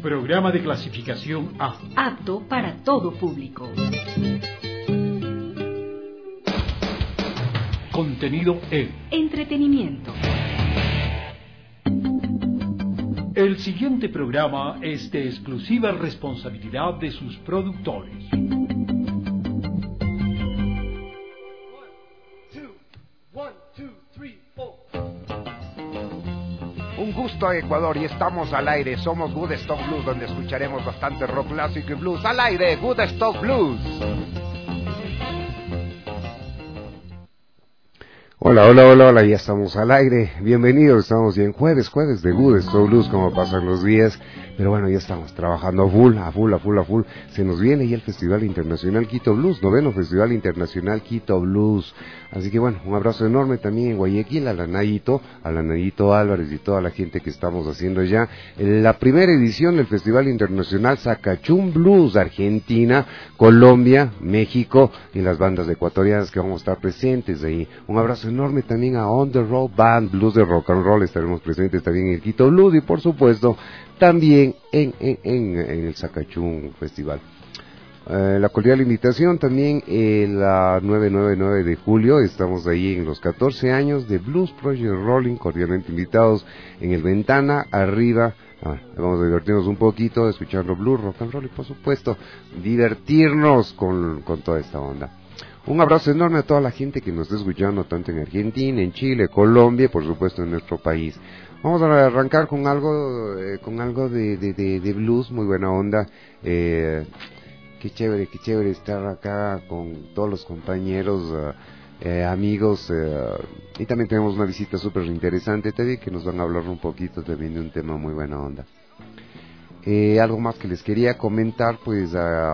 Programa de clasificación A. Apto para todo público. Contenido E. Entretenimiento. El siguiente programa es de exclusiva responsabilidad de sus productores. Un gusto, Ecuador, y estamos al aire. Somos Woodstock Blues, donde escucharemos bastante rock clásico y blues. Al aire, Woodstock Blues. Hola, ya estamos al aire. Bienvenidos, estamos ya en jueves de Woodstock Blues, como pasan los días. Pero bueno, ya estamos trabajando a full. Se nos viene ya el Festival Internacional Quito Blues, 9º Festival Internacional Quito Blues. Así que bueno, un abrazo enorme también en Guayaquil a la Nayito Álvarez y toda la gente que estamos haciendo ya la primera edición del Festival Internacional Sacachún Blues, Argentina, Colombia, México y las bandas ecuatorianas que vamos a estar presentes ahí. Un abrazo enorme también a On The Road Band, Blues de Rock and Roll, estaremos presentes también en el Quito Blues y por supuesto también en el Sacachún Festival. La cordial invitación también la 9 de julio, estamos ahí en los 14 años de Blues Project Rolling, cordialmente invitados en el Ventana, arriba. Vamos a divertirnos un poquito, escuchando blues, rock and roll y por supuesto divertirnos con toda esta onda. Un abrazo enorme a toda la gente que nos está escuchando tanto en Argentina, en Chile, Colombia y por supuesto en nuestro país. Vamos a arrancar con algo de blues, muy buena onda. Qué chévere estar acá con todos los compañeros, amigos, y también tenemos una visita súper interesante también que nos van a hablar un poquito también de un tema muy buena onda. Algo más que les quería comentar, pues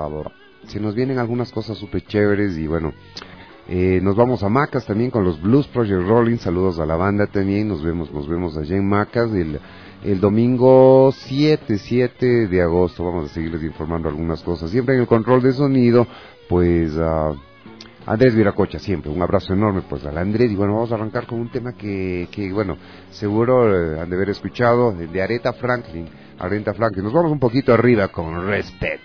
se nos vienen algunas cosas súper chéveres y bueno, nos vamos a Macas también con los Blues Project Rolling, saludos a la banda también, nos vemos allá en Macas el domingo 7 de agosto, vamos a seguirles informando algunas cosas, siempre en el control de sonido, pues Andrés Viracocha, siempre, un abrazo enorme pues al Andrés, y bueno, vamos a arrancar con un tema que bueno, seguro han de haber escuchado, el de Aretha Franklin, nos vamos un poquito arriba con Respect.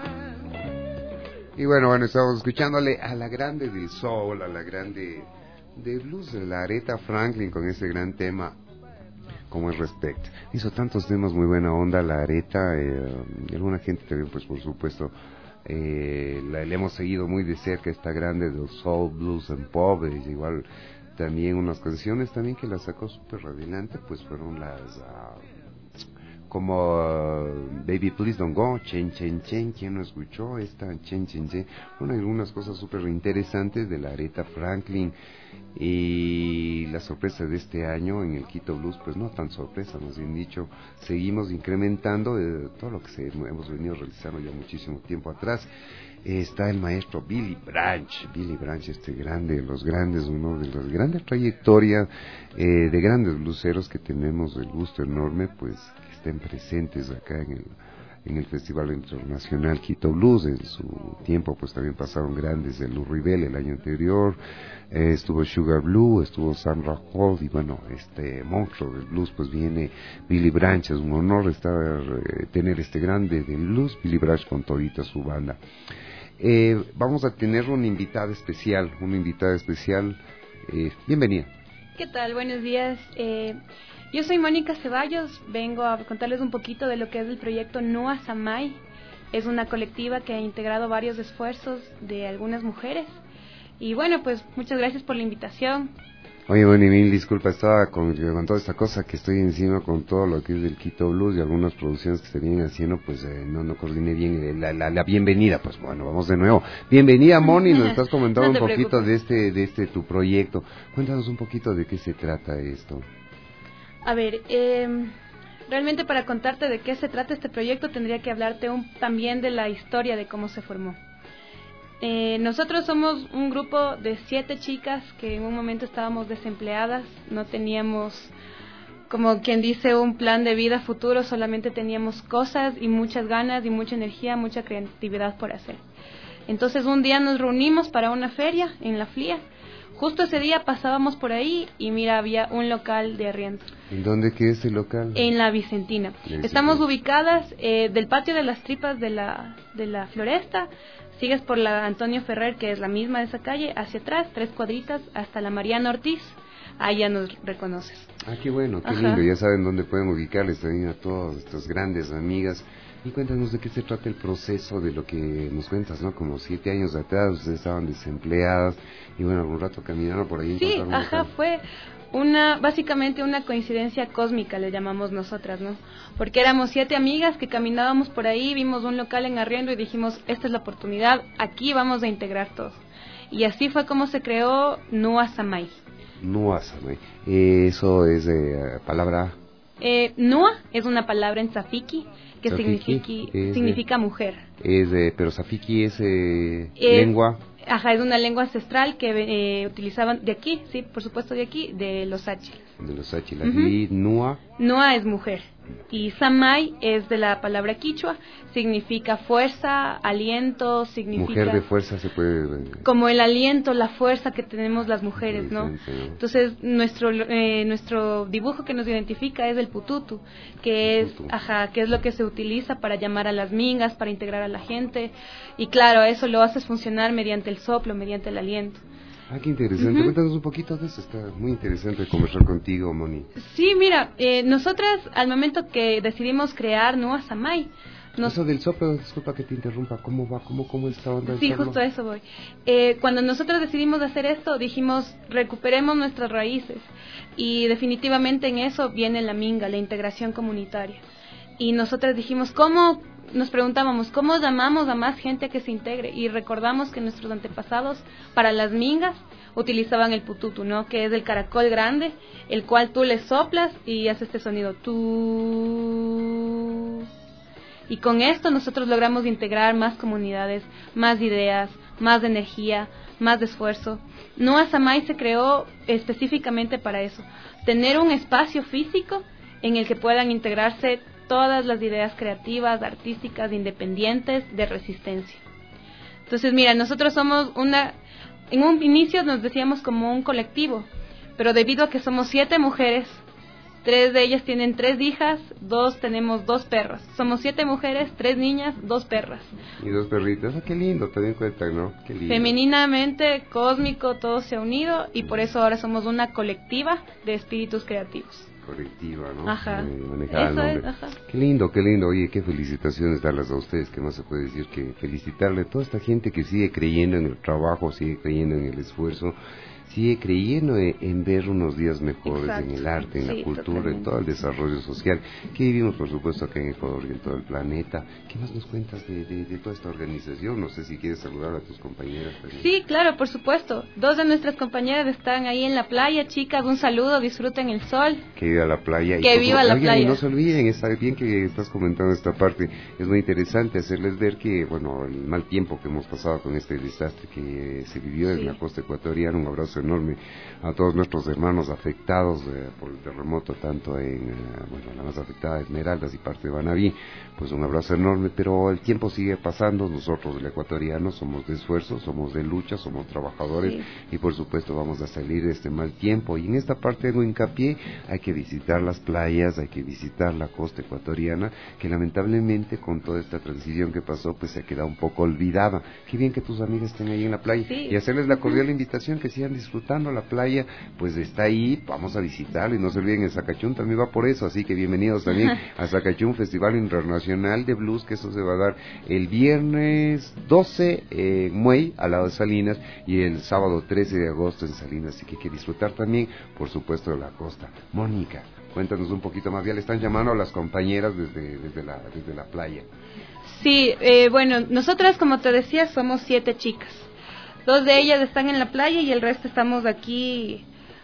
Y bueno, estamos escuchándole a la grande del soul, a la grande de blues de la Aretha Franklin con ese gran tema como es Respect. Hizo tantos temas muy buena onda la Aretha, y alguna gente también, pues por supuesto, le hemos seguido muy de cerca, esta grande del soul, blues and pop, igual también unas canciones también que la sacó súper adelante, pues fueron las como Baby Please Don't Go, Chen Chen Chen, ¿quién no escuchó esta Chen Chen Chen? Bueno, hay algunas cosas súper interesantes de la Aretha Franklin. Y la sorpresa de este año en el Quito Blues, pues no tan sorpresa, más bien dicho, seguimos incrementando todo lo que hemos venido realizando ya muchísimo tiempo atrás. Está el maestro Billy Branch, este grande, los grandes, uno de las grandes trayectorias de grandes blueseros que tenemos el gusto enorme, pues que estén presentes acá en el Festival Internacional Quito Blues. En su tiempo pues también pasaron grandes de Lou Ribel el año anterior, estuvo Sugar Blue, estuvo Sandra Holt, y bueno, este monstruo del blues pues viene Billy Branch. Es un honor tener este grande del blues, Billy Branch, con todita su banda. Vamos a tener una invitada especial, bienvenida. ¿Qué tal? Buenos días. Yo soy Mónica Ceballos, vengo a contarles un poquito de lo que es el proyecto Nua Samay. Es una colectiva que ha integrado varios esfuerzos de algunas mujeres. Y bueno, pues muchas gracias por la invitación. Oye, bueno, y mil disculpas, estaba con toda esta cosa que estoy encima con todo lo que es del Quito Blues y algunas producciones que se vienen haciendo, pues no coordiné bien la bienvenida. Pues bueno, vamos de nuevo. Bienvenida, Moni, nos estás comentando un poquito de este tu proyecto. Cuéntanos un poquito de qué se trata esto. A ver, realmente para contarte de qué se trata este proyecto tendría que hablarte también de la historia de cómo se formó. Nosotros somos un grupo de 7 chicas que en un momento estábamos desempleadas, no teníamos, como quien dice, un plan de vida futuro, solamente teníamos cosas y muchas ganas y mucha energía, mucha creatividad por hacer. Entonces un día nos reunimos para una feria en La Flia. Justo ese día pasábamos por ahí y mira, había un local de arriendo. ¿En dónde queda ese local? En La Vicentina. Estamos ubicadas del patio de las tripas de la Floresta. Sigues por la Antonio Ferrer, que es la misma de esa calle, hacia atrás, 3 cuadritas, hasta la Mariana Ortiz. Ahí ya nos reconoces. Ah, qué bueno, qué Ajá. lindo. Ya saben dónde pueden ubicarles también a todas estas grandes amigas. Y cuéntanos de qué se trata el proceso de lo que nos cuentas, ¿no? Como 7 años atrás, ustedes estaban desempleadas y bueno, algún rato caminaron por ahí. Sí, ajá, fue básicamente una coincidencia cósmica, le llamamos nosotras, ¿no? Porque éramos 7 amigas que caminábamos por ahí, vimos un local en arriendo y dijimos, esta es la oportunidad, aquí vamos a integrar todos. Y así fue como se creó Nua Samay. Nua Samay, eso es palabra... Nua es una palabra en Safiki que Safiki significa mujer. Pero Safiki es lengua... Ajá, es una lengua ancestral que utilizaban de aquí, sí, por supuesto de aquí, de los Áchilas. De los Áchilas. Uh-huh. Y Nua. Nua es mujer. Y Samay es de la palabra quichua, significa fuerza, aliento, significa... Mujer de fuerza se puede... Como el aliento, la fuerza que tenemos las mujeres, ¿no? Entonces, nuestro dibujo que nos identifica es el pututu, que es lo que se utiliza para llamar a las mingas, para integrar a la gente. Y claro, eso lo haces funcionar mediante el soplo, mediante el aliento. Ah, qué interesante. Cuéntanos un poquito de eso. Está muy interesante conversar contigo, Moni. Sí, mira, nosotras al momento que decidimos crear Nua Samay... Eso del soplo, disculpa que te interrumpa, ¿cómo va? ¿Cómo está onda el Sí, soplo? justo a eso voy. Cuando nosotros decidimos hacer esto, dijimos, recuperemos nuestras raíces. Y definitivamente en eso viene la minga, la integración comunitaria. Y nosotras dijimos, nos preguntábamos, ¿cómo llamamos a más gente a que se integre? Y recordamos que nuestros antepasados, para las mingas, utilizaban el pututu, ¿no? Que es el caracol grande, el cual tú le soplas y hace este sonido, tú. Y con esto nosotros logramos integrar más comunidades, más ideas, más energía, más esfuerzo. Nua Samay se creó específicamente para eso, tener un espacio físico en el que puedan integrarse todas las ideas creativas, artísticas, independientes, de resistencia. Entonces, mira, nosotros somos en un inicio nos decíamos como un colectivo, pero debido a que somos 7 mujeres, 3 de ellas tienen 3 hijas, 2 tenemos 2 perros. Somos 7 mujeres, 3 niñas, 2 perras. Y 2 perritas, qué lindo, te den cuenta, ¿no? Qué lindo. Femeninamente, cósmico, todo se ha unido y por eso ahora somos una colectiva de espíritus creativos. Colectiva, ¿no? Ajá. Eso es, ajá. Qué lindo, oye, qué felicitaciones darlas a ustedes, que más se puede decir que felicitarle a toda esta gente que sigue creyendo en el trabajo, sigue creyendo en el esfuerzo, sigue creyendo en ver unos días mejores. Exacto. En el arte, en la cultura, totalmente. En todo el desarrollo social que vivimos, por supuesto, acá en Ecuador y en todo el planeta. ¿Qué más nos cuentas de toda esta organización? No sé si quieres saludar a tus compañeras también. Sí, claro, por supuesto. 2 de nuestras compañeras están ahí en la playa, chicas, un saludo, disfruten el sol. Que viva la playa. Que viva la playa. Y no se olviden, está bien que estás comentando esta parte, es muy interesante hacerles ver que, bueno, el mal tiempo que hemos pasado con este desastre que se vivió en la costa ecuatoriana, un abrazo enorme a todos nuestros hermanos afectados por el terremoto, tanto en la más afectada Esmeraldas y parte de Banaví, pues un abrazo enorme, pero el tiempo sigue pasando, nosotros el ecuatoriano somos de esfuerzo, somos de lucha, somos trabajadores, y por supuesto vamos a salir de este mal tiempo, y en esta parte hago hincapié, hay que visitar las playas, hay que visitar la costa ecuatoriana, que lamentablemente con toda esta transición que pasó, pues se ha quedado un poco olvidada. Qué bien que tus amigas estén ahí en la playa, y hacerles la cordial invitación que sigan disfrutando la playa, pues está ahí, vamos a visitarlo, y no se olviden, el Zacachún también va por eso, así que bienvenidos también a Zacachún, Festival Internacional de Blues, que eso se va a dar el viernes 12 en Muey, al lado de Salinas, y el sábado 13 de agosto en Salinas, así que hay que disfrutar también, por supuesto, de la costa. Mónica, cuéntanos un poquito más, ya le están llamando a las compañeras desde la playa. Sí, bueno, nosotras, como te decía, somos 7 chicas. 2 de ellas están en la playa y el resto estamos aquí,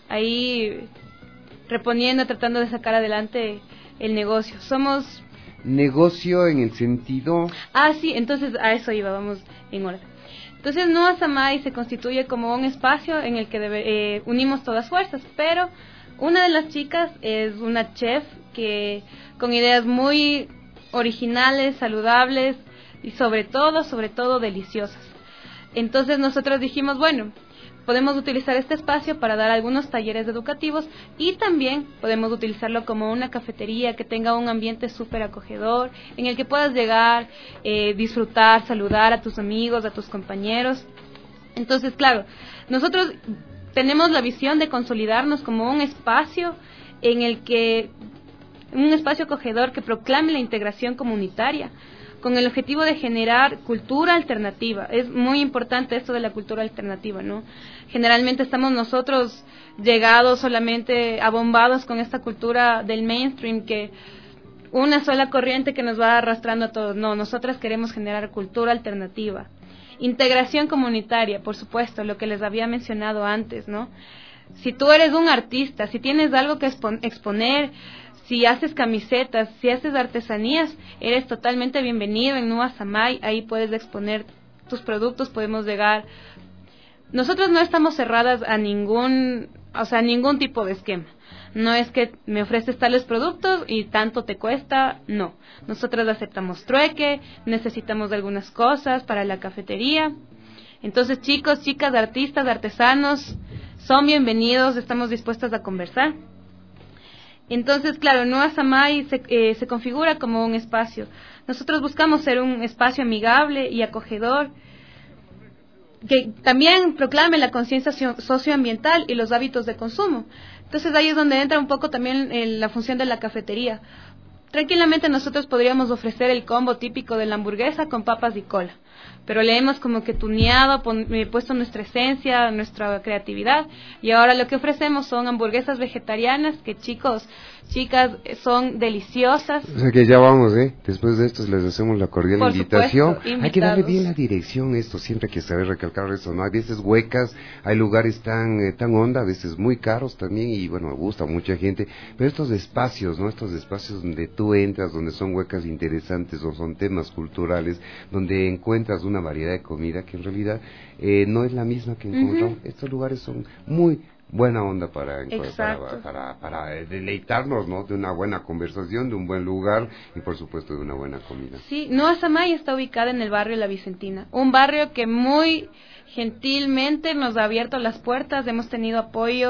ahí, reponiendo, tratando de sacar adelante el negocio. Somos... ¿Negocio en el sentido? Sí, entonces a eso iba, vamos en orden. Entonces Nua Samay se constituye como un espacio en el que unimos todas fuerzas, pero una de las chicas es una chef que con ideas muy originales, saludables y sobre todo deliciosas. Entonces nosotros dijimos, bueno, podemos utilizar este espacio para dar algunos talleres educativos y también podemos utilizarlo como una cafetería que tenga un ambiente súper acogedor, en el que puedas llegar, disfrutar, saludar a tus amigos, a tus compañeros. Entonces, claro, nosotros tenemos la visión de consolidarnos como un espacio un espacio acogedor que proclame la integración comunitaria, con el objetivo de generar cultura alternativa. Es muy importante esto de la cultura alternativa, ¿no? Generalmente estamos nosotros llegados solamente abombados con esta cultura del mainstream, que una sola corriente que nos va arrastrando a todos. No, nosotras queremos generar cultura alternativa. Integración comunitaria, por supuesto, lo que les había mencionado antes, ¿no? Si tú eres un artista, si tienes algo que exponer, si haces camisetas, si haces artesanías, eres totalmente bienvenido en Nua Samay. Ahí puedes exponer tus productos, podemos llegar. Nosotros no estamos cerradas a ningún tipo de esquema. No es que me ofreces tales productos y tanto te cuesta, no. Nosotros aceptamos trueque, necesitamos de algunas cosas para la cafetería. Entonces, chicos, chicas, artistas, artesanos, son bienvenidos, estamos dispuestos a conversar. Entonces, claro, Nua Samay se configura como un espacio. Nosotros buscamos ser un espacio amigable y acogedor, que también proclame la conciencia socioambiental y los hábitos de consumo. Entonces ahí es donde entra un poco también la función de la cafetería. Tranquilamente nosotros podríamos ofrecer el combo típico de la hamburguesa con papas y cola, pero le hemos como que tuneado, puesto nuestra esencia, nuestra creatividad, y ahora lo que ofrecemos son hamburguesas vegetarianas que, chicos, chicas, son deliciosas. O sea que ya vamos, después de esto les hacemos la cordial invitación. Hay que darle bien la dirección, esto siempre hay que saber recalcar eso, ¿no? Hay veces huecas, hay lugares tan honda, a veces muy caros también, y bueno, gusta a mucha gente, pero estos espacios, ¿no? Estos espacios donde tú entras, donde son huecas interesantes o son temas culturales, donde encuentras una variedad de comida que en realidad no es la misma que encontramos. Estos lugares son muy buena onda para deleitarnos, ¿no? De una buena conversación, de un buen lugar y por supuesto de una buena comida. Sí, Nua Samay está ubicada en el barrio La Vicentina, un barrio que muy gentilmente nos ha abierto las puertas. Hemos tenido apoyo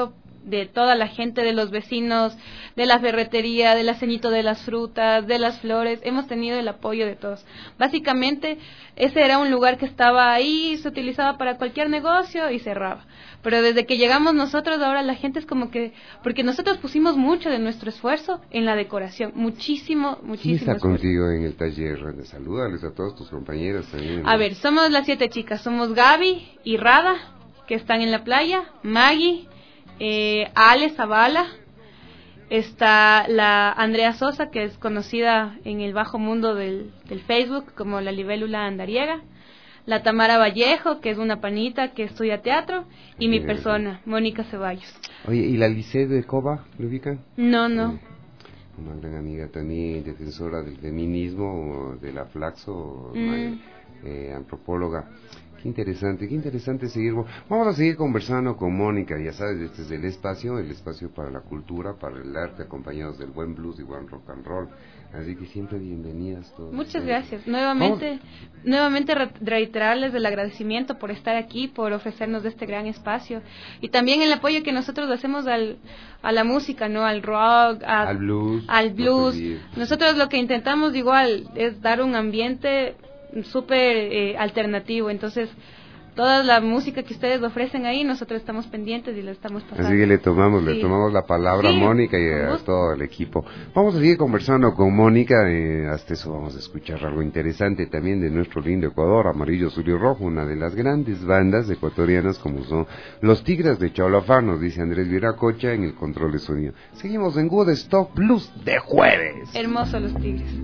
de toda la gente, de los vecinos, de la ferretería, del aceñito de las frutas, de las flores. Hemos tenido el apoyo de todos. Básicamente, ese era un lugar que estaba ahí, se utilizaba para cualquier negocio y cerraba. Pero desde que llegamos nosotros, ahora la gente es como que... Porque nosotros pusimos mucho de nuestro esfuerzo en la decoración. Muchísimo ¿Quién está esfuerzo. contigo en el taller? Salúdales a todos tus compañeros también. A ver, somos las 7 chicas. Somos Gaby y Rada, que están en la playa. Maggie, Ale Zavala. Está la Andrea Sosa, que es conocida en el bajo mundo del Facebook como la libélula andariega. La Tamara Vallejo, que es una panita que estudia teatro, y mi persona, Mónica Ceballos. Oye, ¿y la Lice de Coba, lo ubican? No. Una gran amiga también, defensora del feminismo, de la Flaxo, antropóloga. Qué interesante seguir. Vamos a seguir conversando con Mónica, ya sabes, este es el espacio para la cultura, para el arte, acompañados del buen blues y buen rock and roll. Así que siempre bienvenidas todos. Muchas gracias. Nuevamente reiterarles el agradecimiento por estar aquí, por ofrecernos este gran espacio y también el apoyo que nosotros hacemos a la música, ¿no? Al rock, al blues. Nosotros lo que intentamos igual es dar un ambiente súper alternativo, entonces toda la música que ustedes ofrecen ahí, nosotros estamos pendientes y la estamos pasando. Así que le tomamos la palabra a Mónica y a todo el equipo. Vamos a seguir conversando con Mónica, hasta eso vamos a escuchar algo interesante también de nuestro lindo Ecuador, Amarillo, Azul y Rojo, una de las grandes bandas ecuatorianas como son Los Tigres de Cholofán, nos dice Andrés Viracocha en el control de sonido. Seguimos en Good Stock Blues de jueves. Hermoso Los Tigres.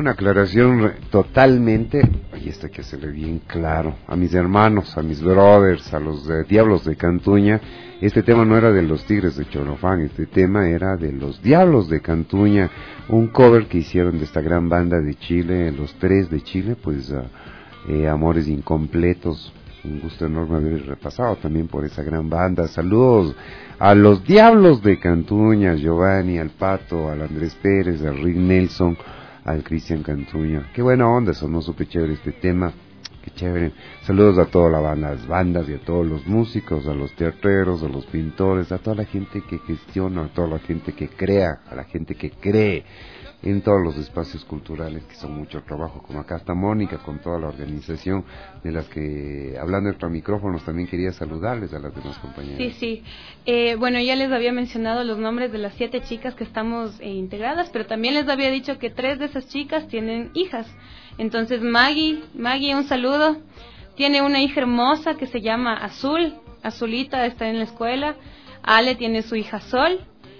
una aclaración totalmente, y esto hay que hacerle bien claro, a mis hermanos, a mis brothers, a los Diablos de Cantuña. Este tema no era de los Tigres de Chorofán, este tema era de los Diablos de Cantuña, un cover que hicieron de esta gran banda de Chile, los tres de Chile, pues Amores Incompletos. Un gusto enorme haber repasado también por esa gran banda. Saludos a los Diablos de Cantuña, al Giovanni, al Pato, al Andrés Pérez, al Rick Nelson, al Cristian Cantuña. Qué buena onda, sonó súper chévere este tema. Qué chévere. Saludos a todas las bandas y a todos los músicos, a los teatreros, a los pintores, a toda la gente que gestiona, a toda la gente que crea, a la gente que cree en todos los espacios culturales, que son mucho trabajo, como acá está Mónica con toda la organización, de las que, hablando entre micrófonos, también quería saludarles a las demás compañeras. Sí. Bueno, ya les había mencionado los nombres de las 7 chicas que estamos integradas, pero también les había dicho que 3 de esas chicas tienen hijas. Entonces Maggie, un saludo. Tiene una hija hermosa que se llama Azulita, está en la escuela. Ale tiene su hija Sol,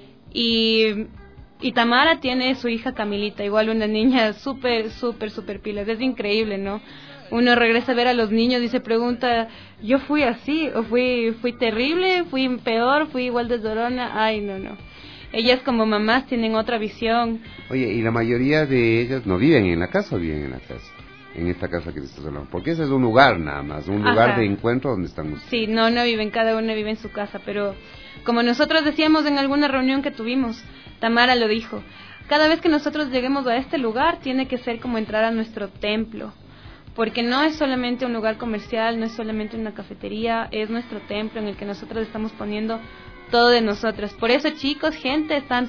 y Tamara tiene su hija Camilita, igual una niña súper pilas. Es increíble, ¿no? Uno regresa a ver a los niños y se pregunta, ¿yo fui así? ¿O fui terrible? ¿Fui peor? ¿Fui igual de llorona? Ay, no. Ellas como mamás tienen otra visión. Oye, y la mayoría de ellas no viven en la casa o viven en la casa, en esta casa que te estás hablando, porque ese es un lugar nada más, un lugar de encuentro donde están ustedes. Sí, no viven, cada una vive en su casa, pero como nosotros decíamos en alguna reunión que tuvimos, Tamara lo dijo, cada vez que nosotros lleguemos a este lugar tiene que ser como entrar a nuestro templo, porque no es solamente un lugar comercial, no es solamente una cafetería, es nuestro templo en el que nosotros estamos poniendo todo de nosotros. Por eso, chicos, gente, están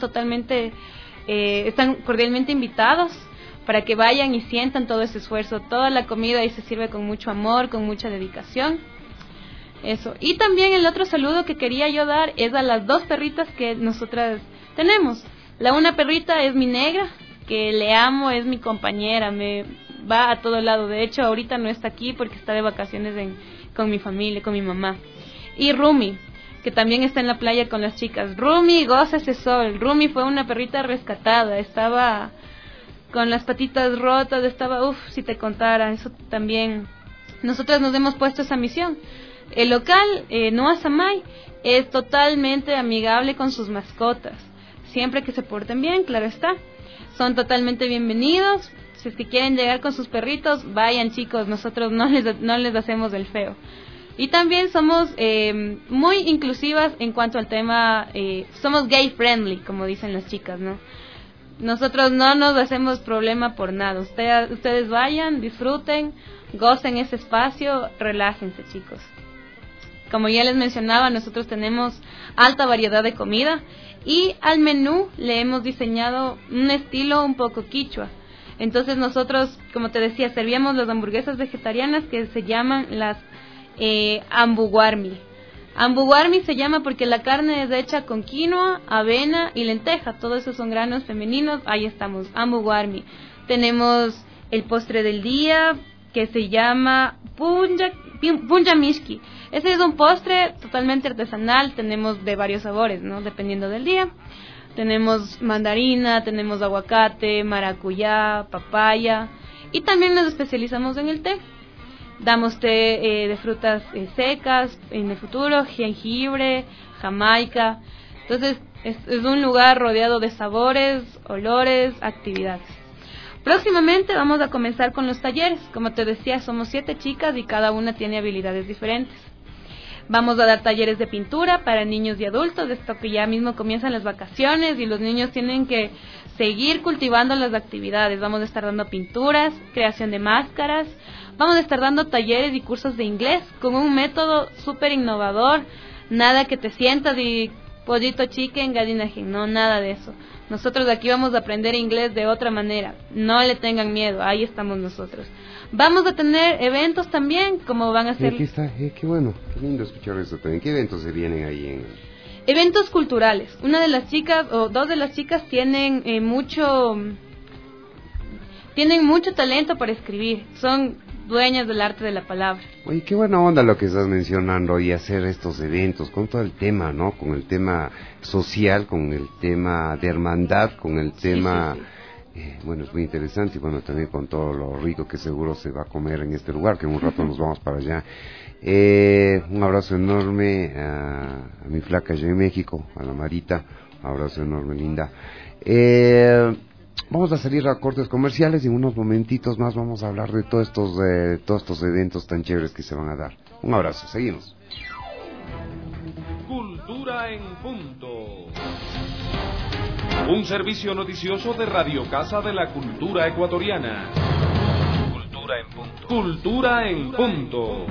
cordialmente invitados para que vayan y sientan todo ese esfuerzo. Toda la comida ahí se sirve con mucho amor, con mucha dedicación. Eso. Y también el otro saludo que quería yo dar es a las 2 perritas que nosotras tenemos. La una perrita es mi negra, que le amo, es mi compañera, me va a todo lado. De hecho, ahorita no está aquí porque está de vacaciones con mi familia, con mi mamá. Y Rumi, que también está en la playa con las chicas. Rumi, goza ese sol. Rumi fue una perrita rescatada, estaba con las patitas rotas, si te contara, eso también. Nosotras nos hemos puesto esa misión. El local, Noa Samay, es totalmente amigable con sus mascotas. Siempre que se porten bien, claro está. Son totalmente bienvenidos. Si es que quieren llegar con sus perritos, vayan, chicos, nosotros no les hacemos el feo. Y también somos muy inclusivas en cuanto al tema, somos gay friendly, como dicen las chicas, ¿no? Nosotros no nos hacemos problema por nada. Ustedes vayan, disfruten, gocen ese espacio, relájense, chicos. Como ya les mencionaba, nosotros tenemos alta variedad de comida y al menú le hemos diseñado un estilo un poco quichua. Entonces nosotros, como te decía, servíamos las hamburguesas vegetarianas que se llaman las ambuguarmi. Ambuguarmi se llama porque la carne es hecha con quinoa, avena y lenteja. Todos esos son granos femeninos. Ahí estamos, ambuguarmi. Tenemos el postre del día que se llama punja mishki. Ese es un postre totalmente artesanal. Tenemos de varios sabores, ¿no? Dependiendo del día. Tenemos mandarina, tenemos aguacate, maracuyá, papaya. Y también nos especializamos en el té. Damos té de frutas secas en el futuro, jengibre, jamaica. Entonces es un lugar rodeado de sabores, olores, actividades. Próximamente vamos a comenzar con los talleres. Como te decía, somos 7 chicas y cada una tiene habilidades diferentes. Vamos a dar talleres de pintura para niños y adultos, esto que ya mismo comienzan las vacaciones y los niños tienen que seguir cultivando las actividades. Vamos a estar dando pinturas, creación de máscaras, vamos a estar dando talleres y cursos de inglés con un método súper innovador, nada que te sientas y pollito chicken, gallina hen, no, nada de eso. Nosotros aquí vamos a aprender inglés de otra manera, no le tengan miedo, ahí estamos nosotros. Vamos a tener eventos también, como van a ser... Aquí está, qué bueno, qué lindo escuchar eso también. ¿Qué eventos se vienen ahí en...? Eventos culturales. Una de las chicas, o 2 de las chicas tienen mucho talento para escribir, son dueñas del arte de la palabra. Oye, qué buena onda lo que estás mencionando y hacer estos eventos con todo el tema, ¿no? Con el tema social, con el tema de hermandad, con el tema Bueno, es muy interesante y bueno, también con todo lo rico que seguro se va a comer en este lugar, que en un rato nos vamos para allá. Un abrazo enorme a mi flaca allá en México, a la Marita, un abrazo enorme, linda. Vamos a salir a cortes comerciales y en unos momentitos más vamos a hablar de todos estos eventos tan chéveres que se van a dar. Un abrazo, seguimos. Cultura en punto. Un servicio noticioso de Radio Casa de la Cultura Ecuatoriana. Cultura en punto. Cultura en punto.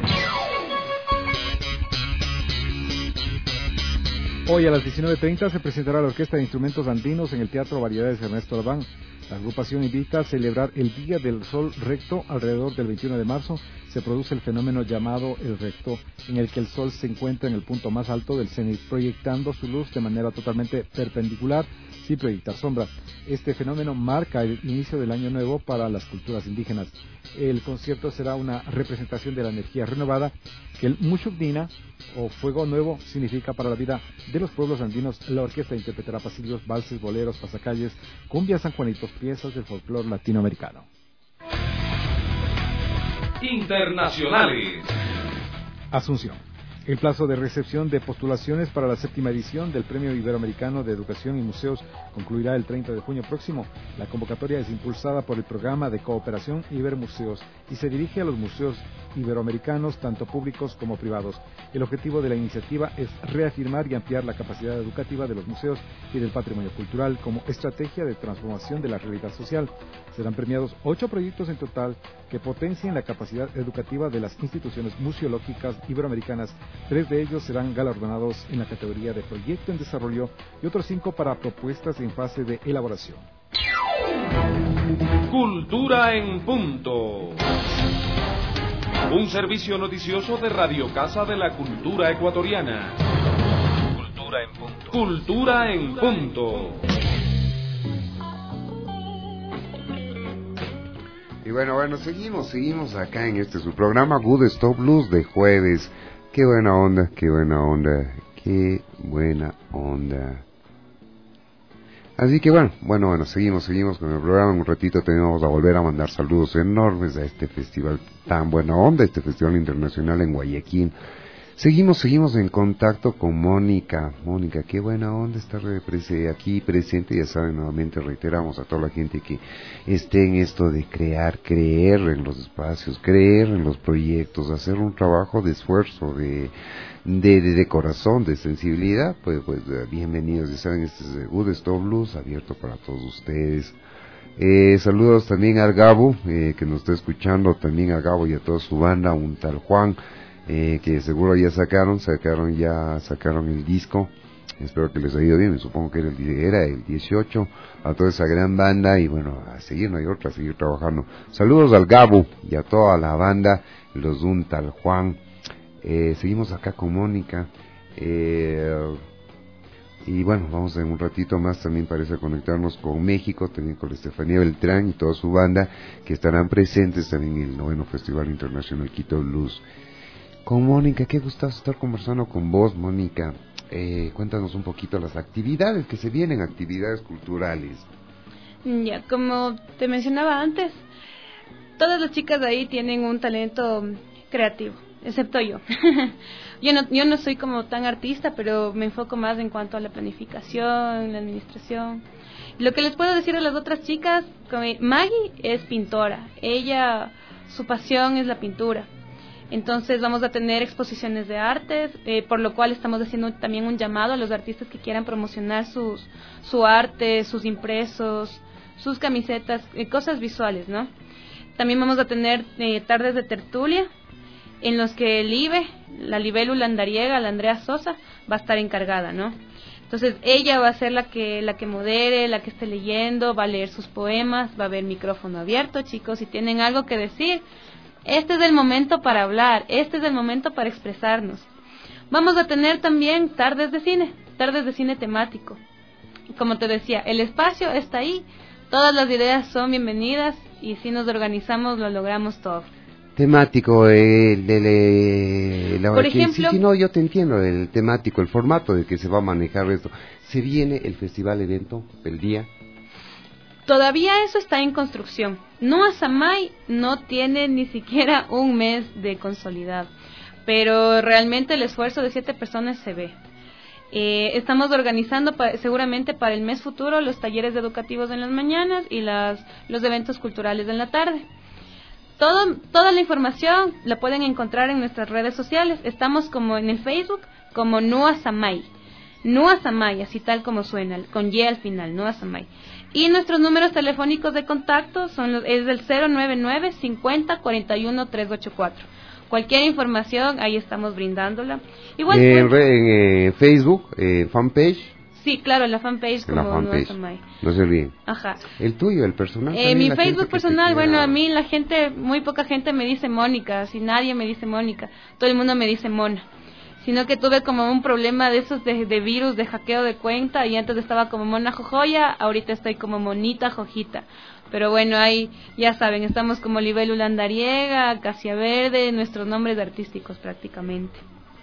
Hoy a las 19:30 se presentará la Orquesta de Instrumentos Andinos en el Teatro Variedades Ernesto Albán. La agrupación invita a celebrar el Día del Sol Recto. Alrededor del 21 de marzo se produce el fenómeno llamado el recto, en el que el Sol se encuentra en el punto más alto del cenit, proyectando su luz de manera totalmente perpendicular, sin proyectar sombra. Este fenómeno marca el inicio del año nuevo para las culturas indígenas. El concierto será una representación de la energía renovada que el Mushugdina, o fuego nuevo, significa para la vida de los pueblos andinos. La orquesta interpretará pasillos, valses, boleros, pasacalles, cumbias, sanjuanitos, piezas del folclore latinoamericano. Internacionales. Asunción. El plazo de recepción de postulaciones para la 7ª edición del Premio Iberoamericano de Educación y Museos concluirá el 30 de junio próximo. La convocatoria es impulsada por el Programa de Cooperación Ibermuseos y se dirige a los museos iberoamericanos, tanto públicos como privados. El objetivo de la iniciativa es reafirmar y ampliar la capacidad educativa de los museos y del patrimonio cultural como estrategia de transformación de la realidad social. Serán premiados 8 proyectos en total que potencien la capacidad educativa de las instituciones museológicas iberoamericanas. 3 de ellos serán galardonados en la categoría de proyecto en desarrollo y otros 5 para propuestas en fase de elaboración. Cultura en punto. Un servicio noticioso de Radio Casa de la Cultura Ecuatoriana. Cultura en punto. Cultura en punto. Y bueno, seguimos acá en su programa Good Stop Blues de jueves. Qué buena onda, qué buena onda, qué buena onda. Así que bueno, seguimos con el programa. En un ratito tenemos a volver a mandar saludos enormes a este festival tan buena onda, este festival internacional en Guayaquil. Seguimos en contacto con Mónica. Mónica, qué buena onda estar aquí presente. Ya saben, nuevamente reiteramos a toda la gente que esté en esto de creer en los espacios, creer en los proyectos, hacer un trabajo de esfuerzo, de corazón, de sensibilidad. Pues bienvenidos. Ya saben, este es Good Stop Blues, abierto para todos ustedes. Saludos también al Gabo, que nos está escuchando, también a Gabo y a toda su banda, un tal Juan. Que seguro ya sacaron el disco. Espero que les haya ido bien. Supongo que era el 18. A toda esa gran banda. Y bueno, a seguir, no hay otra, a seguir trabajando. Saludos al Gabo y a toda la banda, los de un tal Juan. Seguimos acá con Mónica. Y bueno, vamos en un ratito más también parece conectarnos con México, también con Estefanía Beltrán y toda su banda, que estarán presentes también en el 9º Festival Internacional Quito Blues. Con Mónica, qué gustazo estar conversando con vos, Mónica. Cuéntanos un poquito las actividades que se vienen, actividades culturales. Ya, como te mencionaba antes, todas las chicas de ahí tienen un talento creativo, excepto yo. Yo no soy como tan artista, pero me enfoco más en cuanto a la planificación, la administración. Lo que les puedo decir a las otras chicas, Maggie es pintora, su pasión es la pintura. Entonces vamos a tener exposiciones de artes, por lo cual estamos haciendo también un llamado a los artistas que quieran promocionar su arte, sus impresos, sus camisetas, cosas visuales, ¿no? También vamos a tener tardes de tertulia, en los que la libélula andariega, la Andrea Sosa, va a estar encargada, ¿no? Entonces ella va a ser la que modere, la que esté leyendo, va a leer sus poemas, va a haber micrófono abierto, chicos, si tienen algo que decir. Este es el momento para hablar, este es el momento para expresarnos. Vamos a tener también tardes de cine temático. Como te decía, el espacio está ahí, todas las ideas son bienvenidas y si nos organizamos lo logramos todo. Temático, por ejemplo, sí, no, yo te entiendo, el temático, el formato de que se va a manejar esto. Se viene el festival evento, el día. Todavía eso está en construcción. Nua Samay no tiene ni siquiera un mes de consolidado, pero realmente el esfuerzo de 7 personas se ve. Estamos organizando seguramente para el mes futuro los talleres educativos en las mañanas y los eventos culturales en la tarde. Toda la información la pueden encontrar en nuestras redes sociales. Estamos como en el Facebook como Nua Samay. Nua Samay, así tal como suena, con Y al final, Nua Samay. Y nuestros números telefónicos de contacto es del 099 50 41 384. Cualquier información, ahí estamos brindándola. Igual en Facebook, fanpage. Sí, claro, la fanpage como Nua Samay. No se olviden. Ajá. ¿El tuyo, el personal? Mi Facebook personal, bueno, a mí la gente, muy poca gente me dice Mónica, si nadie me dice Mónica, todo el mundo me dice Mona. Sino que tuve como un problema de esos de virus, de hackeo de cuenta, y antes estaba como Mona Jojoya, ahorita estoy como Monita Jojita. Pero bueno, ahí ya saben, estamos como Libélula Andariega, Casia Verde, nuestros nombres artísticos prácticamente.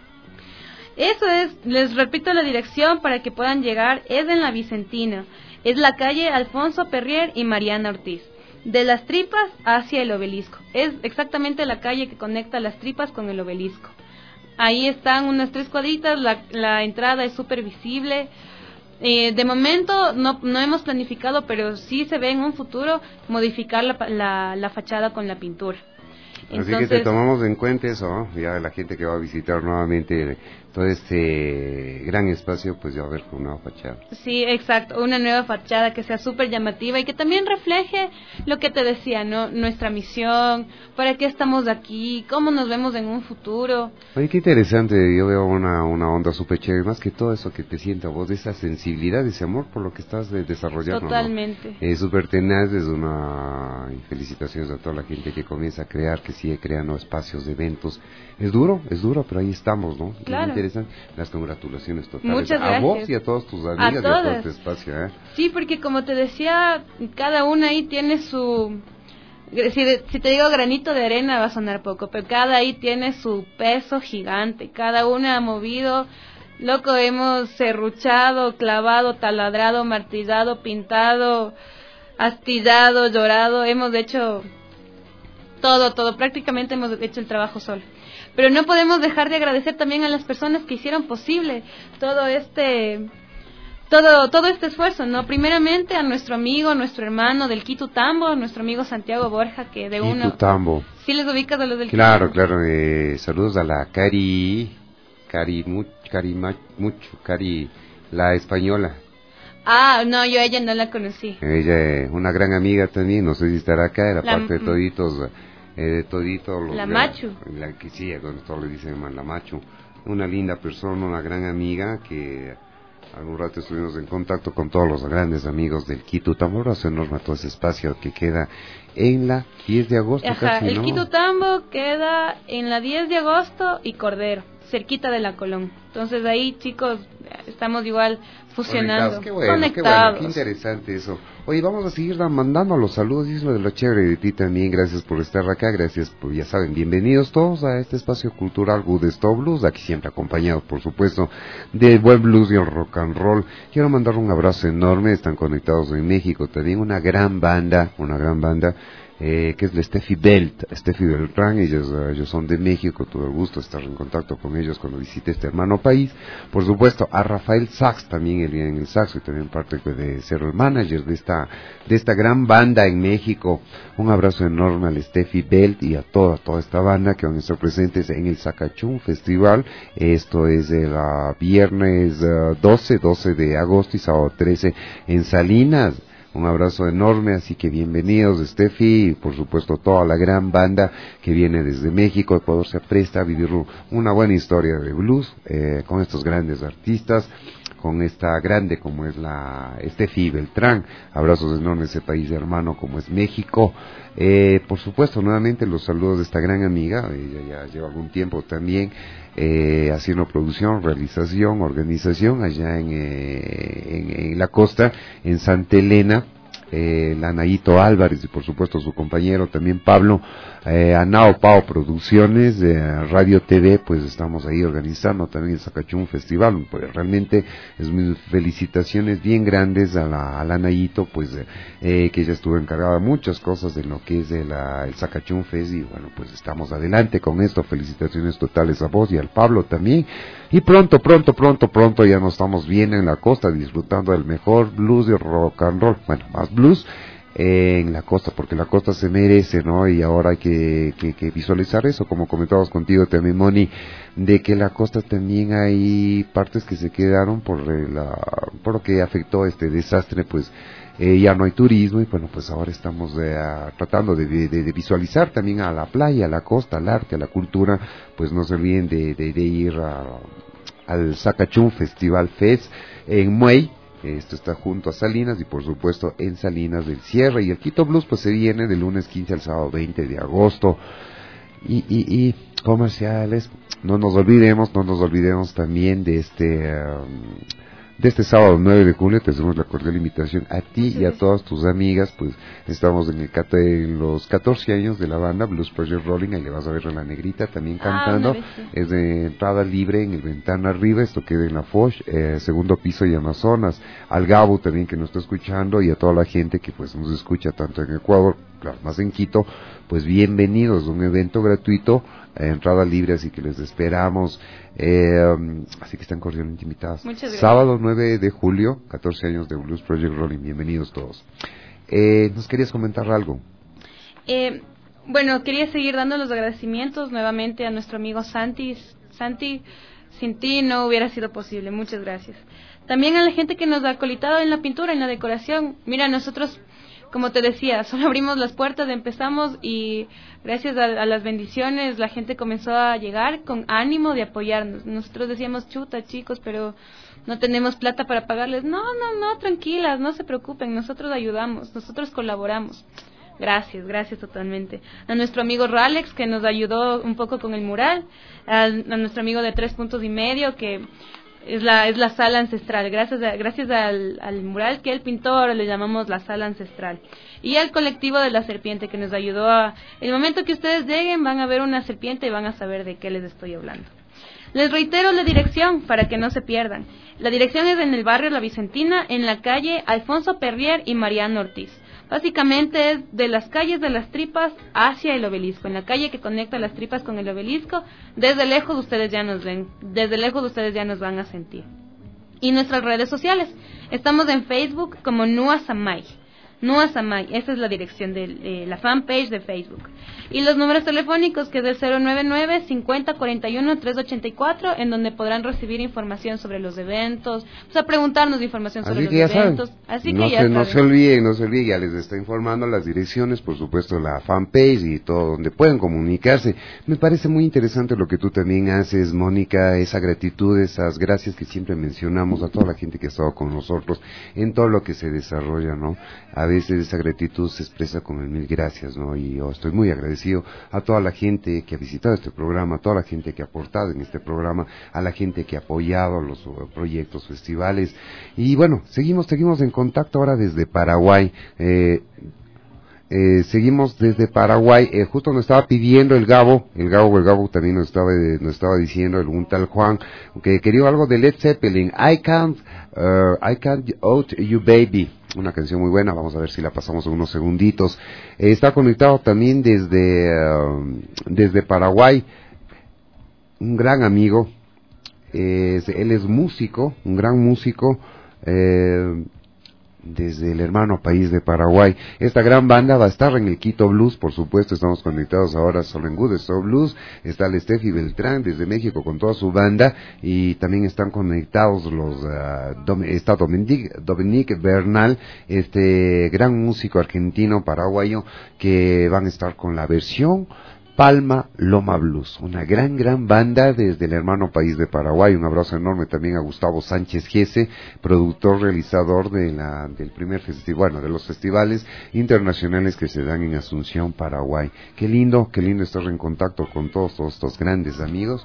Eso es, les repito la dirección para que puedan llegar, es en la Vicentina, es la calle Alfonso Perrier y Mariana Ortiz, de Las Tripas hacia el Obelisco, es exactamente la calle que conecta Las Tripas con el Obelisco. Ahí están unas 3 cuadritas, la entrada es súper visible. De momento no hemos planificado, pero sí se ve en un futuro modificar la fachada con la pintura. Entonces, así que te tomamos en cuenta eso, ¿no? Ya la gente que va a visitar nuevamente todo este gran espacio, pues ya va a ver con una nueva fachada. Sí, exacto, una nueva fachada que sea súper llamativa y que también refleje lo que te decía, ¿no? Nuestra misión, para qué estamos aquí, cómo nos vemos en un futuro. Oye, qué interesante, yo veo una onda súper chévere, más que todo eso que te sienta vos, de esa sensibilidad, ese amor por lo que estás desarrollando. Totalmente. ¿No? Súper tenaz, es y felicitaciones a toda la gente que comienza a crear, que sigue creando espacios de eventos. Es duro, pero ahí estamos, ¿no? Claro. Es interesante. Las congratulaciones totales. Muchas gracias. A vos y a todas tus amigas a de todo este espacio, ¿eh? Sí, porque como te decía, cada una ahí tiene su... Si te digo granito de arena va a sonar poco, pero cada ahí tiene su peso gigante. Cada una ha movido... Loco, hemos serruchado, clavado, taladrado, martillado, pintado, astillado, llorado. Hemos hecho... Todo, prácticamente hemos hecho el trabajo solo. Pero no podemos dejar de agradecer también a las personas que hicieron posible todo este esfuerzo, ¿no? Primeramente a nuestro amigo, nuestro hermano del Quito Tambo, nuestro amigo Santiago Borja, que de uno... Quito Tambo. ¿Sí les ubicas a los del Claro, Quito? Claro, saludos a la Cari, la española. Ah, no, yo a ella no la conocí. Ella es una gran amiga también, no sé si estará acá, era parte de toditos... la Machu. La que sí, cuando todos le dicen la Machu. Una linda persona, una gran amiga que algún rato estuvimos en contacto con todos los grandes amigos del Quito Tambo. Un abrazo enorme a todo ese espacio que queda en la 10 de agosto. Ajá, casi, el ¿no? Quito Tambo queda en la 10 de agosto y Cordero, cerquita de la Colón. Entonces ahí, chicos, estamos igual fusionando. Conectados. Qué interesante eso. Oye, vamos a seguir mandando los saludos, y es lo de lo chévere de ti también. Gracias por estar acá, gracias por, ya saben, bienvenidos todos a este espacio cultural Good Stop Blues, aquí siempre acompañados, por supuesto, del buen blues y el rock and roll. Quiero mandar un abrazo enorme, están conectados en México también, una gran banda, que es la Steffi Beltrán. Ellos son de México, tuve el gusto de estar en contacto con ellos cuando visité este hermano país. Por supuesto a Rafael Sachs, también él viene en el saxo y también parte de ser el manager de esta gran banda en México. Un abrazo enorme a la Steffi Belt y a toda esta banda que van a estar presentes en el Zacachún Festival. Esto es el viernes 12 de agosto y sábado 13 en Salinas. Un abrazo enorme, así que bienvenidos, Steffi, y por supuesto toda la gran banda que viene desde México. Ecuador se presta a vivir una buena historia de blues con estos grandes artistas, con esta grande como es la Steffi Beltrán. Abrazos enormes a ese país hermano como es México. Por supuesto, nuevamente los saludos de esta gran amiga, ella ya lleva algún tiempo también haciendo producción, realización, organización allá en la costa, en Santa Elena. Anaíto Álvarez y por supuesto su compañero también Pablo, Anao Pao Producciones, Radio TV, pues estamos ahí organizando también el Sacachún Festival. Pues realmente es mis felicitaciones bien grandes a la Anaíto, pues que ella estuvo encargada de muchas cosas de lo que es el Sacachún Fest, y bueno, pues estamos adelante con esto. Felicitaciones totales a vos y al Pablo también, y pronto ya nos estamos bien en la costa disfrutando del mejor blues y rock and roll, bueno, más blues en la costa, porque la costa se merece, ¿no? Y ahora hay que visualizar eso, como comentábamos contigo también, Moni, de que la costa también hay partes que se quedaron por lo que afectó este desastre, pues ya no hay turismo, y bueno, pues ahora estamos tratando de visualizar también a la playa, a la costa, al arte, a la cultura. Pues no se olviden de ir al Sacachún Festival Fest en Muey. Esto está junto a Salinas, y por supuesto en Salinas del Cierre. Y el Quito Blues pues se viene del lunes 15 al sábado 20 de agosto. Y comerciales, no nos olvidemos también de este sábado 9 de julio. Te hacemos la cordial invitación a ti y a todas tus amigas. Pues estamos en los 14 años de la banda Blues Project Rolling. Ahí le vas a ver a la negrita también cantando. Es de entrada libre en el Ventana Arriba. Esto queda en la Foch, segundo piso y Amazonas. Al Gabo también, que nos está escuchando, y a toda la gente que pues nos escucha tanto en Ecuador, claro, más en Quito, pues bienvenidos. Un evento gratuito, entrada libre, así que les esperamos. Así que están cordialmente invitadas. Muchas gracias. Sábado 9 de julio, 14 años de Blues Project Rolling. Bienvenidos todos. ¿Nos querías comentar algo? Bueno, quería seguir dando los agradecimientos nuevamente a nuestro amigo Santi. Santi, sin ti no hubiera sido posible. Muchas gracias. También a la gente que nos ha acolitado en la pintura, en la decoración. Mira, nosotros, como te decía, solo abrimos las puertas, empezamos, y gracias a las bendiciones la gente comenzó a llegar con ánimo de apoyarnos. Nosotros decíamos, chuta chicos, pero no tenemos plata para pagarles. No, tranquilas, no se preocupen, nosotros ayudamos, nosotros colaboramos. Gracias totalmente. A nuestro amigo Ralex, que nos ayudó un poco con el mural, a nuestro amigo de 3 puntos y medio, que es la sala ancestral. Gracias al mural que él pintó, ahora le llamamos la sala ancestral. Y al colectivo de la serpiente, que nos ayudó el momento que ustedes lleguen van a ver una serpiente y van a saber de qué les estoy hablando. Les reitero la dirección para que no se pierdan. La dirección es en el barrio La Vicentina, en la calle Alfonso Perrier y Mariano Ortiz. Básicamente es de las calles de las Tripas hacia el Obelisco, en la calle que conecta las Tripas con el Obelisco. Desde lejos ustedes ya nos ven, desde lejos ustedes ya nos van a sentir. Y nuestras redes sociales, estamos en Facebook como Nua Samay. Nua Samay, esa es la dirección de la fanpage de Facebook. Y los números telefónicos, que es del 099-5041-384, en donde podrán recibir información sobre los eventos, o sea, preguntarnos información sobre los eventos. Así que ya saben. No se olviden, ya les está informando las direcciones, por supuesto la fanpage y todo, donde pueden comunicarse. Me parece muy interesante lo que tú también haces, Mónica, esa gratitud, esas gracias que siempre mencionamos a toda la gente que ha estado con nosotros en todo lo que se desarrolla, ¿no? A veces esa gratitud se expresa con el 1000 gracias, ¿no? Y yo estoy muy agradecido a toda la gente que ha visitado este programa, a toda la gente que ha aportado en este programa, a la gente que ha apoyado los proyectos, festivales. Y bueno, seguimos en contacto ahora desde Paraguay. Seguimos desde Paraguay. Justo nos estaba pidiendo el Gabo también nos estaba diciendo, un tal Juan, que quería algo de Led Zeppelin. I can't out you baby, una canción muy buena. Vamos a ver si la pasamos en unos segunditos. Está conectado también desde Paraguay un gran amigo. Él es músico, un gran músico, desde el hermano país de Paraguay. Esta gran banda va a estar en el Quito Blues, por supuesto. Estamos conectados ahora solo en Good Soul Blues. Está el Steffi Beltrán desde México con toda su banda, y también están conectados está Dominique Bernal, este gran músico argentino paraguayo, que van a estar con la versión Palma Loma Blues, una gran banda desde el hermano país de Paraguay. Un abrazo enorme también a Gustavo Sánchez Giese, productor, realizador del primer festival, de los festivales internacionales que se dan en Asunción, Paraguay. Qué lindo estar en contacto con todos estos grandes amigos,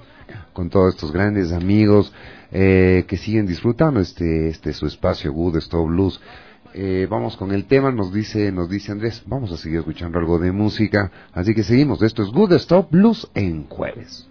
que siguen disfrutando su espacio Good Stove Blues. vamos con el tema, nos dice Andrés, vamos a seguir escuchando algo de música, así que seguimos. Esto es Good Stop Blues en jueves.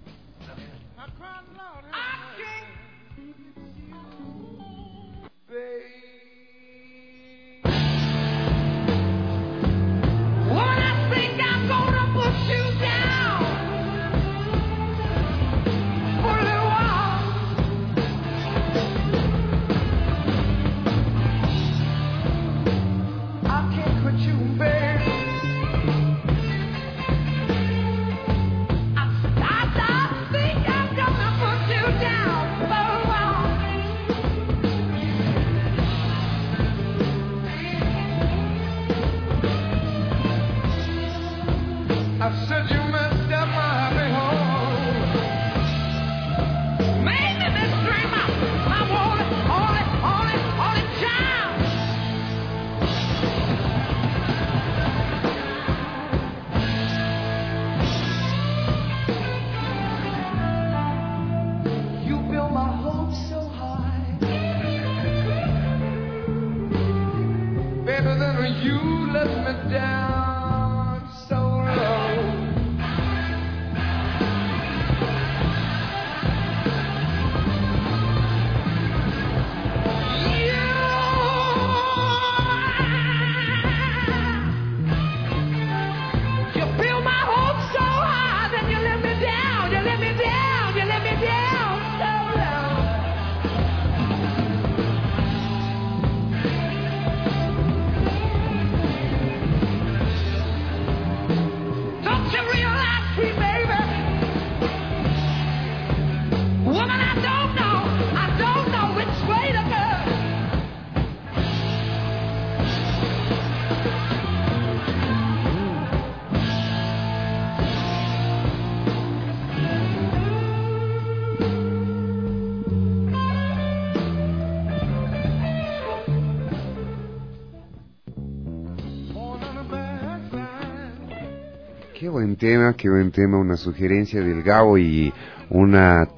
Qué buen tema, una sugerencia del Gabo y un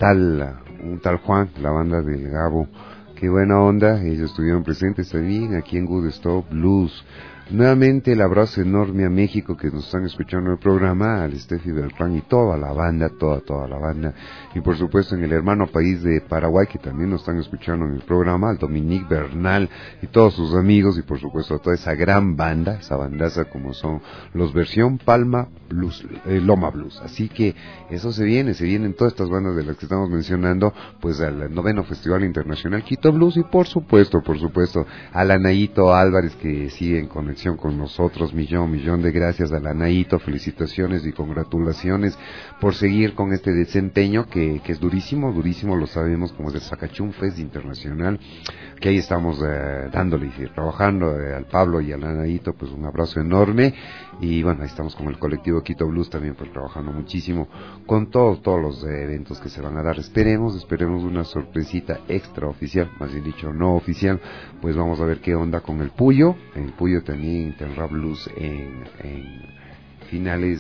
tal Juan, la banda del Gabo. Qué buena onda, ellos estuvieron presentes también aquí en Good Stop Blues. Nuevamente el abrazo enorme a México, que nos están escuchando en el programa, al Steffi Beltrán y toda la banda, toda la banda, y por supuesto en el hermano país de Paraguay, que también nos están escuchando en el programa, al Dominique Bernal y todos sus amigos, y por supuesto a toda esa gran banda, esa bandaza como son los Versión Palma Blues, Loma Blues. Así que eso se vienen todas estas bandas de las que estamos mencionando, pues al 9º Festival Internacional Quito Blues, y por supuesto al Anaíto Álvarez, que sigue en conexión con nosotros. Millón de gracias a la Anaíto, felicitaciones y congratulaciones por seguir con este desempeño que es durísimo, lo sabemos, como es el Zacachún Fest Internacional, que ahí estamos dándole y trabajando, al Pablo y a la Anaíto, pues un abrazo enorme, y bueno, ahí estamos con el colectivo Quito Blues también, pues trabajando muchísimo con todos los eventos que se van a dar. Esperemos una sorpresita extra oficial, más bien dicho no oficial, pues vamos a ver qué onda con el Puyo también tendrá blues en finales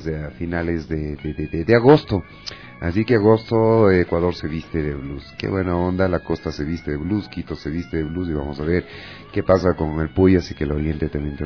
de agosto. Así que agosto, Ecuador se viste de blues. Qué buena onda, la costa se viste de blues, Quito se viste de blues, y vamos a ver qué pasa con el Puyo. Así que el oyente también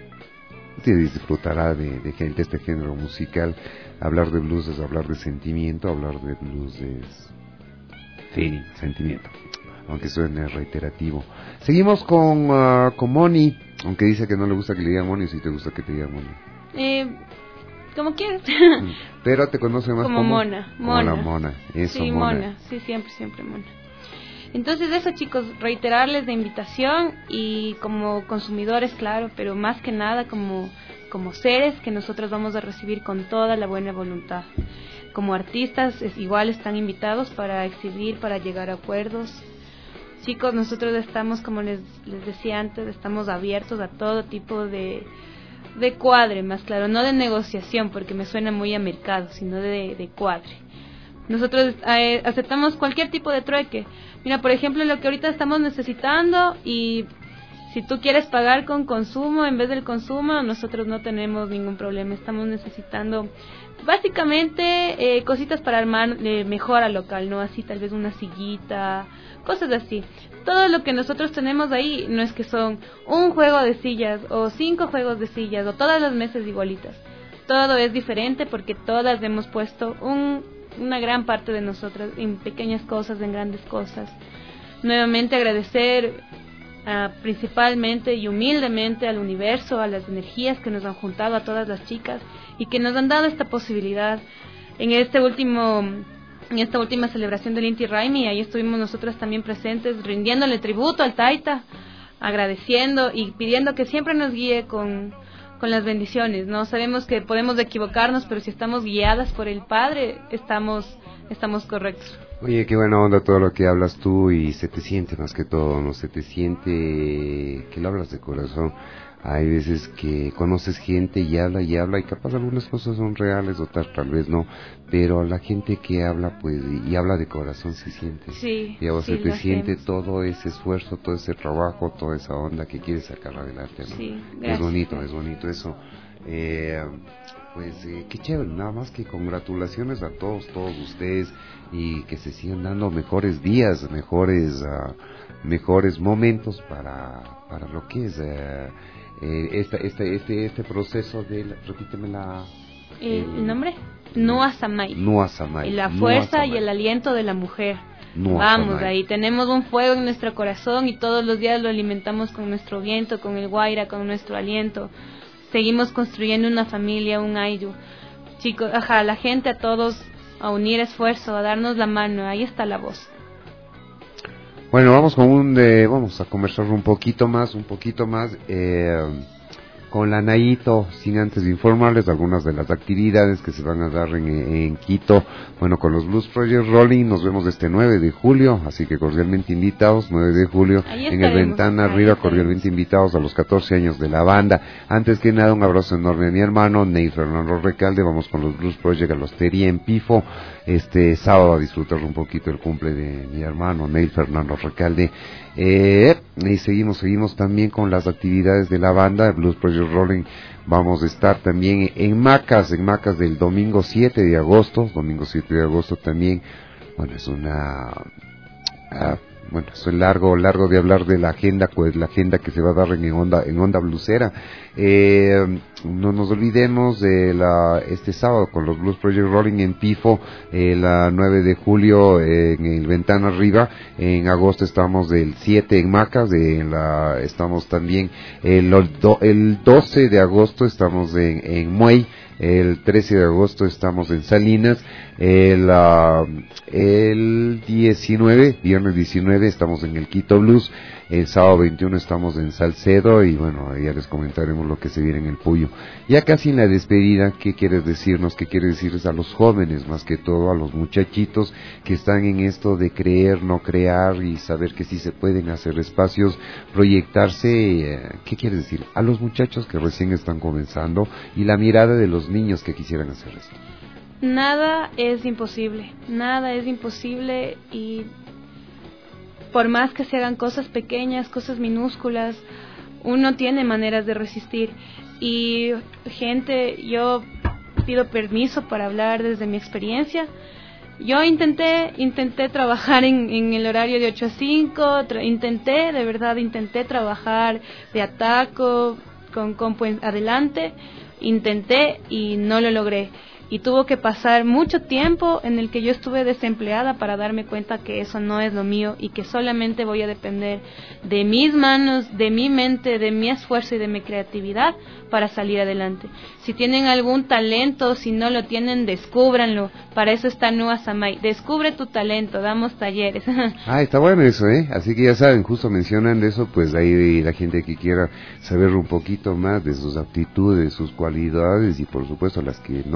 disfrutará de este género musical. Hablar de blues es hablar de sentimiento, hablar de blues es feeling, sentimiento, aunque suene reiterativo. Seguimos con Moni, aunque dice que no le gusta que le digan Moni. ¿Sí te gusta que te digan Moni? Como quieras. Pero te conoce más como Mona. Eso, sí, Mona. Sí, siempre Mona. Entonces eso, chicos, reiterarles la invitación, y como consumidores, claro, pero más que nada como seres que nosotros vamos a recibir con toda la buena voluntad. Como artistas igual están invitados para exhibir, para llegar a acuerdos. Chicos, nosotros estamos, como les decía antes, estamos abiertos a todo tipo de cuadre, más claro, no de negociación, porque me suena muy a mercado, sino de cuadre. Nosotros aceptamos cualquier tipo de trueque. Mira, por ejemplo, lo que ahorita estamos necesitando, y Si tú quieres pagar con consumo en vez del consumo, nosotros no tenemos ningún problema. Estamos necesitando básicamente cositas para armar mejor al local, ¿no? Así tal vez una sillita, cosas así. Todo lo que nosotros tenemos ahí no es que son un juego de sillas o 5 juegos de sillas o todas las mesas igualitas. Todo es diferente porque todas hemos puesto una gran parte de nosotras en pequeñas cosas, en grandes cosas. Nuevamente agradecer principalmente y humildemente al universo, a las energías que nos han juntado a todas las chicas y que nos han dado esta posibilidad. En esta última celebración del Inti Raymi, ahí estuvimos nosotras también presentes, rindiéndole tributo al Taita, agradeciendo y pidiendo que siempre nos guíe con las bendiciones, ¿no? Sabemos que podemos equivocarnos, pero si estamos guiadas por el Padre, estamos correctos. Oye, qué buena onda todo lo que hablas tú y se te siente más que todo, ¿no? Se te siente que lo hablas de corazón. Hay veces que conoces gente y habla y capaz algunas cosas son reales, otras tal vez no, pero la gente que habla pues y habla de corazón se siente. Sí, y a vos sí, se te siente hacemos. Todo ese esfuerzo, todo ese trabajo, toda esa onda que quieres sacar adelante, ¿no? Sí, es bonito eso. Qué chévere, nada más que congratulaciones a todos ustedes y que se sigan dando mejores días, mejores momentos para lo que es este proceso de, repíteme el nombre, Nua Samay. Nua Samay. La fuerza y el aliento de la mujer. Vamos, ahí tenemos un fuego en nuestro corazón y todos los días lo alimentamos con nuestro viento, con el guaira, con nuestro aliento. Seguimos construyendo una familia, un ayu. Chicos, la gente, a todos, a unir esfuerzo, a darnos la mano, ahí está la voz. Bueno, vamos a conversar un poquito más con la Nayito, sin antes informarles algunas de las actividades que se van a dar en Quito. Bueno, con los Blues Project Rolling nos vemos este 9 de julio, así que cordialmente invitados, 9 de julio, en el Ventana Arriba, cordialmente invitados a los 14 años de la banda. Antes que nada, un abrazo enorme a mi hermano, Neil Fernando Recalde. Vamos con los Blues Project a la Hostería en Pifo, este sábado a disfrutar un poquito el cumple de mi hermano, Neil Fernando Recalde. Y seguimos también con las actividades de la banda, Blues Project Rolling. Vamos a estar también en Macas del domingo 7 de agosto también. Bueno, es es largo de hablar de la agenda, pues la agenda que se va a dar en onda blusera. No nos olvidemos de este sábado con los Blues Project Rolling en Pifo, la 9 de julio en el Ventana Arriba. En agosto estamos del 7 en Macas, estamos también el 12 de agosto estamos en Muey. El 13 de agosto estamos en Salinas, el viernes 19 estamos en el Quito Blues, el sábado 21 estamos en Salcedo y bueno, ya les comentaremos lo que se viene en el Puyo. Ya casi en la despedida, ¿qué quieres decirnos? ¿Qué quieres decirles a los jóvenes, más que todo a los muchachitos que están en esto de creer, no crear y saber que sí se pueden hacer espacios, proyectarse? ¿Qué quieres decir? A los muchachos que recién están comenzando y la mirada de los niños que quisieran hacer esto. Nada es imposible y por más que se hagan cosas pequeñas, cosas minúsculas, uno tiene maneras de resistir. Y yo pido permiso para hablar desde mi experiencia. Yo intenté trabajar en el horario de 8 a 5, intenté trabajar de ataco, con compu adelante, intenté y no lo logré. Y tuvo que pasar mucho tiempo en el que yo estuve desempleada para darme cuenta que eso no es lo mío y que solamente voy a depender de mis manos, de mi mente, de mi esfuerzo y de mi creatividad para salir adelante. Si tienen algún talento, si no lo tienen, descúbranlo. Para eso está Nua Samay. Descubre tu talento, damos talleres. Está bueno eso, Así que ya saben, justo mencionan de eso, pues ahí la gente que quiera saber un poquito más de sus aptitudes, sus cualidades y por supuesto las que no las tengan,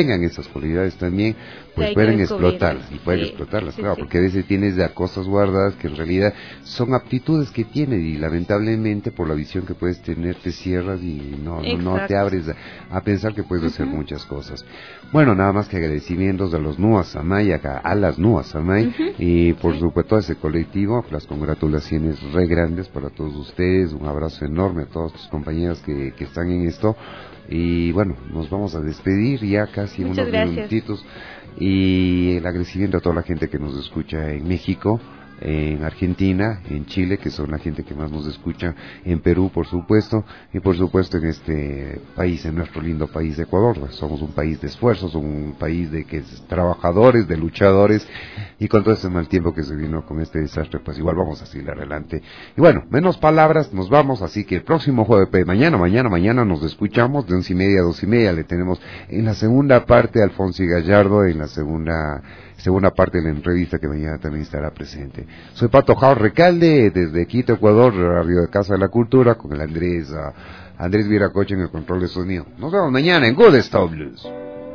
tengan esas cualidades también, pues pueden explotarlas, y pueden explotarlas, claro, porque a veces tienes ya cosas guardadas que en realidad son aptitudes que tienes y lamentablemente por la visión que puedes tener te cierras y no te abres a pensar que puedes hacer muchas cosas. Bueno, nada más que agradecimientos a los Nuas Samay, a las Nuas Samay, y por supuesto a ese colectivo, las congratulaciones re grandes para todos ustedes, un abrazo enorme a todos tus compañeros que están en esto, y bueno, nos vamos a despedir ya casi unos minutitos, y el agradecimiento a toda la gente que nos escucha en México, en Argentina, en Chile, que son la gente que más nos escucha, en Perú, por supuesto, y por supuesto en este país, en nuestro lindo país de Ecuador. Somos un país de esfuerzos, un país de trabajadores, de luchadores, y con todo ese mal tiempo que se vino con este desastre, pues igual vamos a seguir adelante. Y bueno, menos palabras, nos vamos, así que el próximo jueves, mañana nos escuchamos de 11:30 a 2:30, le tenemos en la segunda parte a Alfonso Gallardo, en la segunda parte de la entrevista que mañana también estará presente. Soy Pato Jao Recalde, desde Quito, Ecuador, Radio de Casa de la Cultura, con el Andrés Viracocha en el control de sonido. Nos vemos mañana en Good Style Blues.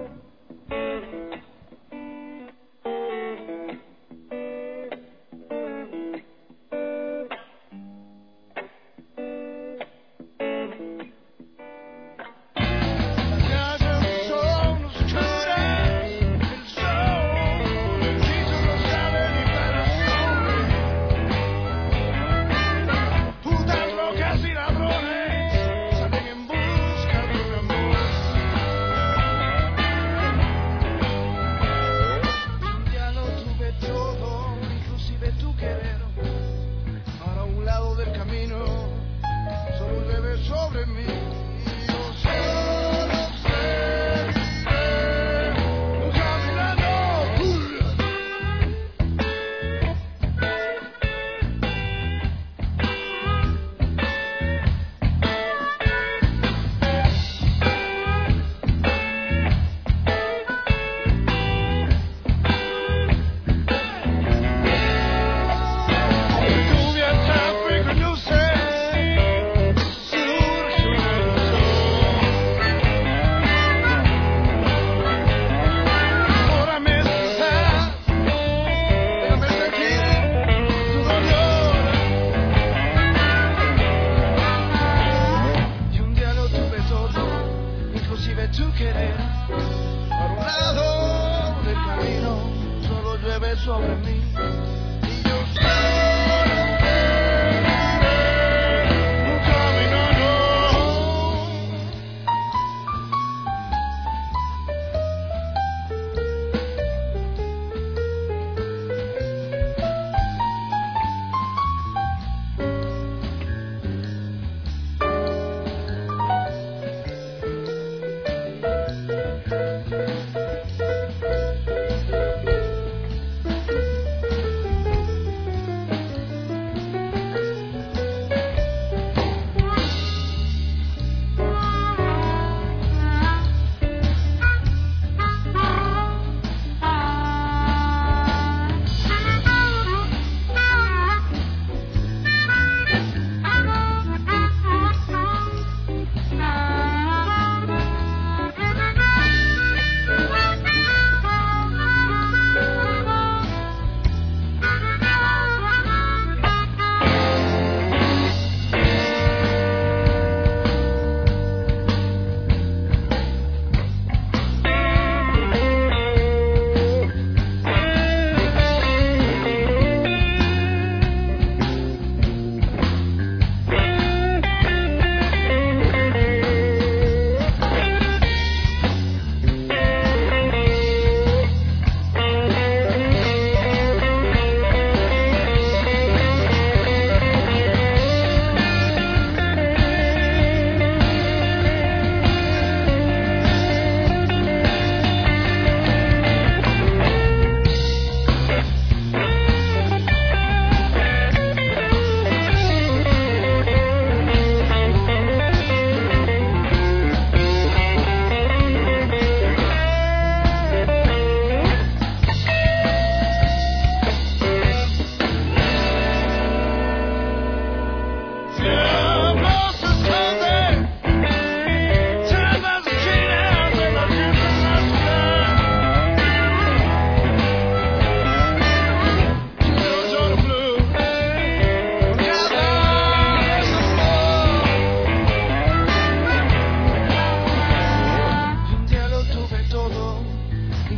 Sobre mí y yo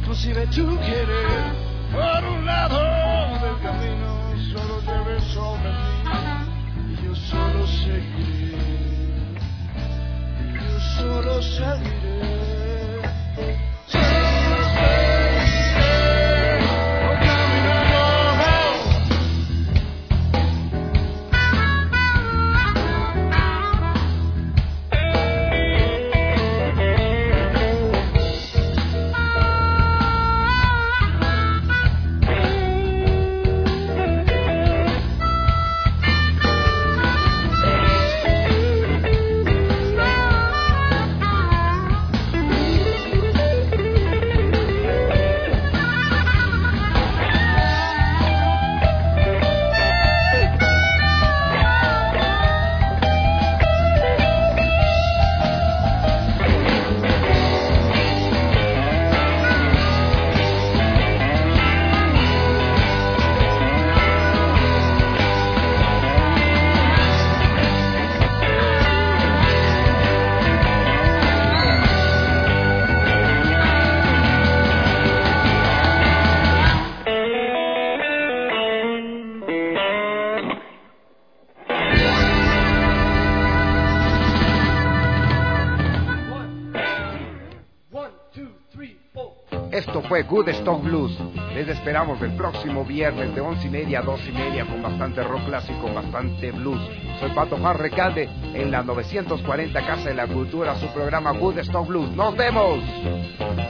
inclusive tú quieres. Por un lado del camino solo debes sobre mí, y yo solo seguiré, yo solo seguiré. Esto fue Good Stock Blues. Les esperamos el próximo viernes de 11:30 a 2:30 con bastante rock clásico, bastante blues. Soy Pato Juan Recalde en la 940 Casa de la Cultura, su programa Good Stock Blues. ¡Nos vemos!